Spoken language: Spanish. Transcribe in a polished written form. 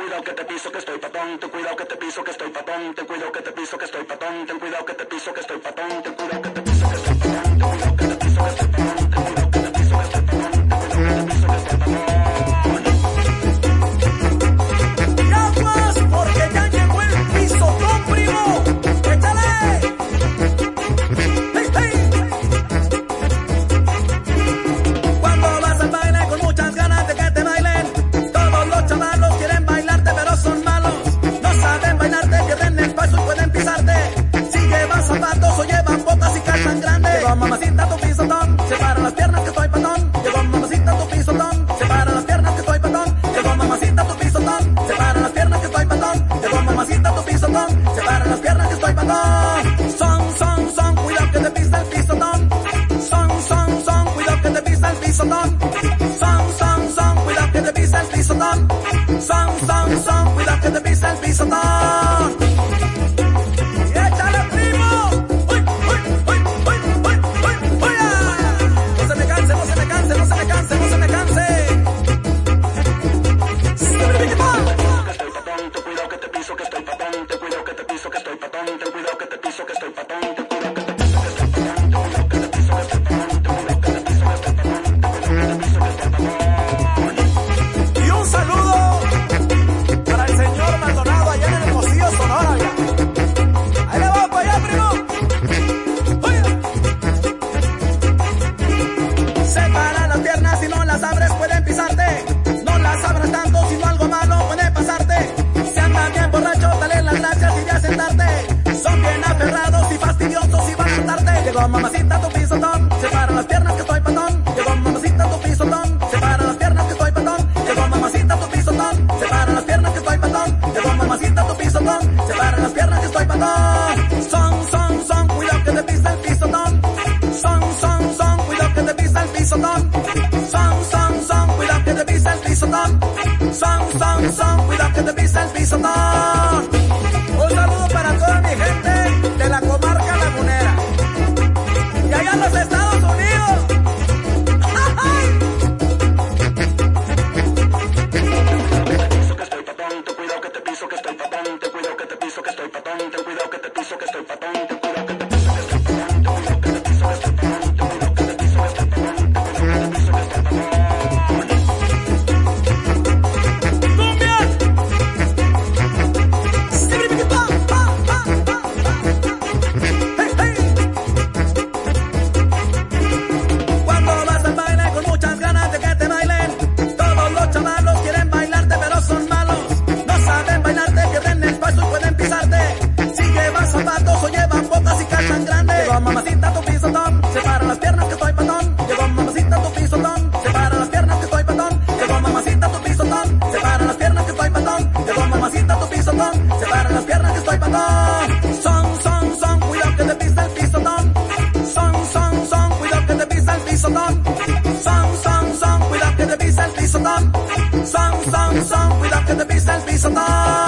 cuidado que te piso que estoy patón, ten cuidado que te piso que estoy patón, ten cuidado que te piso que estoy patón, ten cuidado que te piso que estoy patón, ten cuidado que te piso que estoy patón, ten cuidado que te piso que estoy patón, ten cuidado que te piso que estoy patón, ten cuidado que te piso que estoy patón. Ya más porque ya llegó el pisotón, primo. ¡Échale! ¡Hey, hey! Cuando vas al baile con muchas ganas de que te bailen, todos los chavalos quieren bailarte pero son malos. No saben bailarte, pierden el paso y pueden pisarte. Si llevan zapatos o llevan botas y calzan grandes. Llegó mamacita tu pisotón, separa las piernas que estoy patón. Llegó mamacita tu pisotón, separa las piernas que estoy patón. Llegó mamacita tu pisotón, separa las piernas que estoy patón. Llegó mamacita tu pisotón, separa las piernas que estoy patón. Son, cuidado que te pisa el pisotón. Son, cuidado que te pisa el pisotón. Son, cuidado que te pisa el pisotón. Son, cuidado que te pisa el pisotón. Y échale, primo. Uy, uy, uy, uy, uy, uy, uy, ah. No se me canse, no se me canse, no se me canse, no se me canse. Ten cuidado que te piso que estoy patón, ten cuidado que te piso que estoy patón, ten cuidado que te piso que estoy patón, ten cuidado que te piso que estoy patón, ten cuidado que te piso que estoy patón, ten cuidado que te piso que estoy patón, ten cuidado que te piso que estoy patón. Y un saludo para el señor Maldonado allá en el Hermosillo, Sonora, ya. Ahí le vamos para allá, primo. Oye. Separa las piernas, si no las abres pueden pisarte. No las abras tanto, si no algo malo puede pasarte. Si andan bien borrachos, dale las gracias y ve a sentarte. Son bien aferrados y fastidiosos y van a matarte. Llegó mamacita tu pisotón, separa las piernas que estoy patón. Llegó mamacita tu pisotón, separa las piernas que estoy patón. Llegó mamacita tu pisotón, separa las piernas que estoy patón. Llegó mamacita tu pisotón, separa las piernas que estoy patón. Son, cuidado que te pisa el pisotón. Son, cuidado que te pisa el pisotón. Son, cuidado que te pisa el pisotón. Son, cuidado que te pisa el pisotón. Un saludo para toda mi gente de la comarca lagunera y allá en los Estados Unidos. Ten cuidado que te piso que estoy patón, ten cuidado que te piso que estoy patón, ten cuidado que te piso que estoy patón, ten cuidado que te piso que estoy patón, ten cuidado que te piso que estoy patón, ten cuidado que te piso que estoy patón, ten cuidado que te piso que estoy patón. ¡Cumbia! Hey, hey. Cuando vas al baile con muchas ganas de que te bailen, todos los chavalos quieren bailarte pero son malos. No saben bailarte, pierden el paso y pueden pisarte. Si llevan zapatos o llevan botas y calzan grandes. Llegó mamacita tu pisotón, separa las piernas que estoy patón. Llegó mamacita tu pisotón, separa las piernas que estoy patón. Llegó mamacita tu pisotón, separa las piernas que estoy patón. Llegó mamacita tu pisotón, separa las piernas que estoy patón. Son, cuidado que te pisa el pisotón. Son, cuidado que te pisa el pisotón. Son, cuidado que te pisa el pisotón. Son, cuidado que te pisa el pisotón.